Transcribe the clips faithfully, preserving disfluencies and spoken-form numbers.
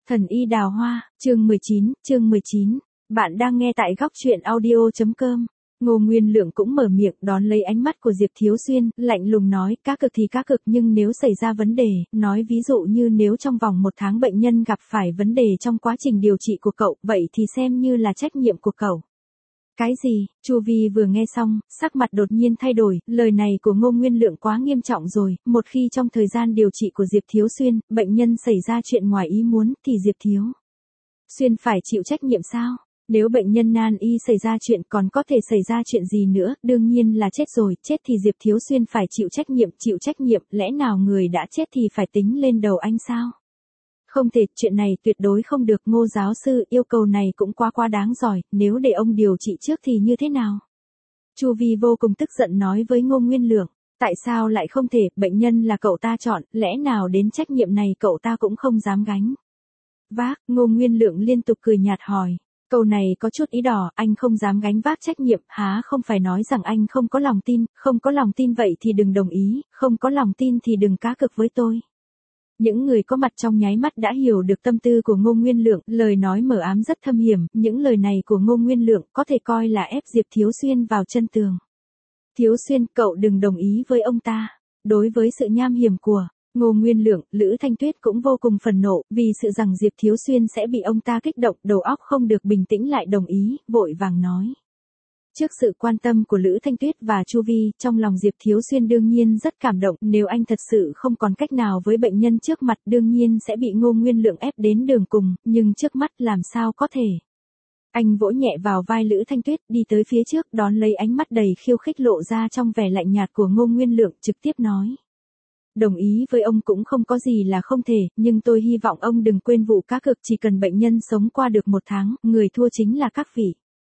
Thần y đào hoa, chương mười chín, chương mười chín. Bạn đang nghe tại góc truyện audio.com. Ngô Nguyên Lượng cũng mở miệng đón lấy ánh mắt của Diệp Thiếu Xuyên, lạnh lùng nói, cá cực thì cá cực nhưng nếu xảy ra vấn đề, nói ví dụ như nếu trong vòng một tháng bệnh nhân gặp phải vấn đề trong quá trình điều trị của cậu, vậy thì xem như là trách nhiệm của cậu. Cái gì? Chu Vi vừa nghe xong, sắc mặt đột nhiên thay đổi, lời này của Ngô Nguyên Lượng quá nghiêm trọng rồi, một khi trong thời gian điều trị của Diệp Thiếu Xuyên, bệnh nhân xảy ra chuyện ngoài ý muốn, thì Diệp Thiếu Xuyên phải chịu trách nhiệm sao? Nếu bệnh nhân nan y xảy ra chuyện còn có thể xảy ra chuyện gì nữa, đương nhiên là chết rồi, chết thì Diệp Thiếu Xuyên phải chịu trách nhiệm, chịu trách nhiệm, lẽ nào người đã chết thì phải tính lên đầu anh sao? Không thể, chuyện này tuyệt đối không được. Ngô giáo sư, yêu cầu này cũng quá quá đáng rồi, nếu để ông điều trị trước thì như thế nào? Chu Vi vô cùng tức giận nói với Ngô Nguyên Lượng, tại sao lại không thể, bệnh nhân là cậu ta chọn, lẽ nào đến trách nhiệm này cậu ta cũng không dám gánh vác? Ngô Nguyên Lượng liên tục cười nhạt hỏi, câu này có chút ý đỏ, anh không dám gánh vác trách nhiệm, há không phải nói rằng anh không có lòng tin, không có lòng tin vậy thì đừng đồng ý, không có lòng tin thì đừng cá cược với tôi. Những người có mặt trong nháy mắt đã hiểu được tâm tư của Ngô Nguyên Lượng, lời nói mờ ám rất thâm hiểm, những lời này của Ngô Nguyên Lượng có thể coi là ép Diệp Thiếu Xuyên vào chân tường. Thiếu Xuyên, cậu đừng đồng ý với ông ta. Đối với sự nham hiểm của Ngô Nguyên Lượng, Lữ Thanh Tuyết cũng vô cùng phẫn nộ, vì sự rằng Diệp Thiếu Xuyên sẽ bị ông ta kích động, đầu óc không được bình tĩnh lại đồng ý, vội vàng nói. Trước sự quan tâm của Lữ Thanh Tuyết và Chu Vi, trong lòng Diệp Thiếu Xuyên đương nhiên rất cảm động, nếu anh thật sự không còn cách nào với bệnh nhân trước mặt đương nhiên sẽ bị Ngô Nguyên Lượng ép đến đường cùng, nhưng trước mắt làm sao có thể. Anh vỗ nhẹ vào vai Lữ Thanh Tuyết, đi tới phía trước đón lấy ánh mắt đầy khiêu khích lộ ra trong vẻ lạnh nhạt của Ngô Nguyên Lượng, trực tiếp nói. Đồng ý với ông cũng không có gì là không thể, nhưng tôi hy vọng ông đừng quên vụ cá cược, chỉ cần bệnh nhân sống qua được một tháng, người thua chính là các vị.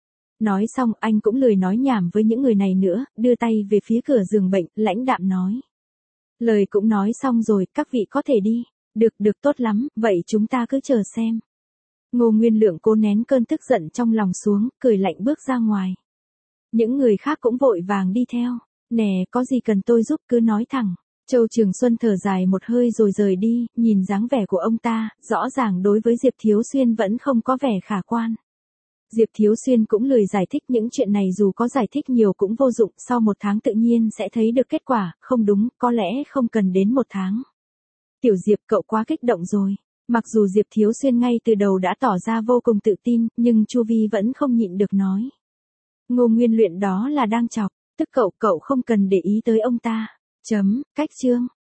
Nói xong anh cũng lười nói nhảm với những người này nữa, đưa tay về phía cửa giường bệnh, lãnh đạm nói. Lời cũng nói xong rồi, các vị có thể đi. Được, được, tốt lắm, vậy chúng ta cứ chờ xem. Ngô Nguyên Lượng cố nén cơn tức giận trong lòng xuống, cười lạnh bước ra ngoài. Những người khác cũng vội vàng đi theo. Nè, có gì cần tôi giúp cứ nói thẳng. Châu Trường Xuân thở dài một hơi rồi rời đi, nhìn dáng vẻ của ông ta, rõ ràng đối với Diệp Thiếu Xuyên vẫn không có vẻ khả quan. Diệp Thiếu Xuyên cũng lười giải thích những chuyện này, dù có giải thích nhiều cũng vô dụng, sau một tháng tự nhiên sẽ thấy được kết quả, không đúng, có lẽ không cần đến một tháng. Tiểu Diệp, cậu quá kích động rồi. Mặc dù Diệp Thiếu Xuyên ngay từ đầu đã tỏ ra vô cùng tự tin, nhưng Chu Vi vẫn không nhịn được nói. Ngô Nguyên Luyện đó là đang chọc, tức cậu, cậu không cần để ý tới ông ta. Chấm, cách chương.